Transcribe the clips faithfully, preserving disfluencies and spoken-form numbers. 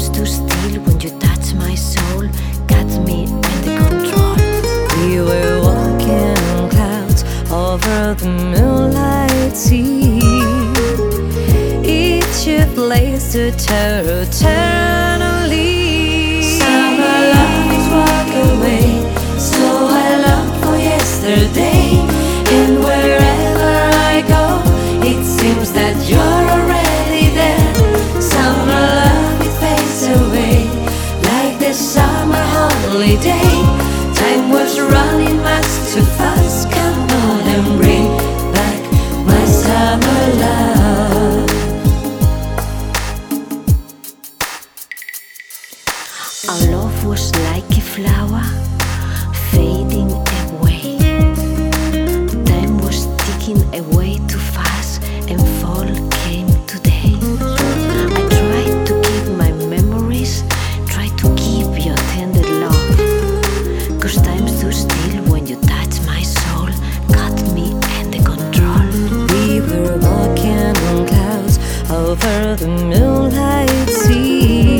times too still when you touch my soul, got me under control. We were walking on clouds over the moonlight sea. Each place to turn eternally. Summer love is walk away, so I long for yesterday. And wherever I go, it seems that you're already there. Summer love, it fades away like the summer holiday. Time was running much too fast. Come on and bring back my summer love. Our love was like a flower fading away. Time was ticking away too fast, and fall came today. I tried to keep my memories, tried to keep your tender love, 'cause time's too still when you touch my soul, got me under control. We were walking on clouds over the moonlight sea.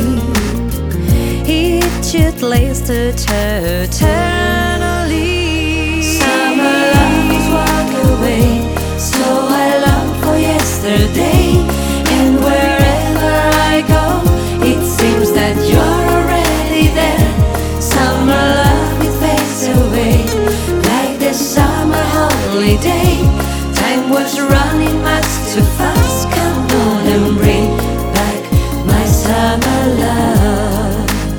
Each place to turn eternally. Summer love is walk away, so I long for yesterday. And wherever I go, it seems that you're already there. Summer love, it fades away like the summer holiday. Time was running much too fast. Come on and bring back my summer love.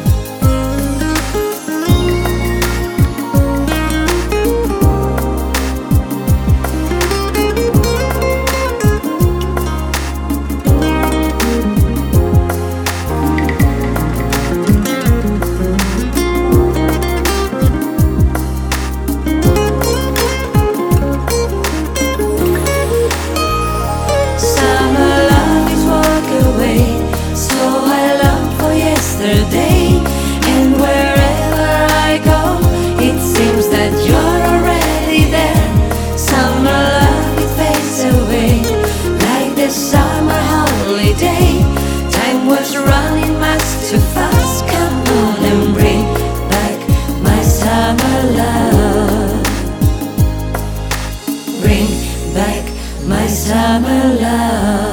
And wherever I go, it seems that you're already there. Summer love, it fades away like the summer holiday. Time was running much too fast. Come on and bring back my summer love. Bring back my summer love.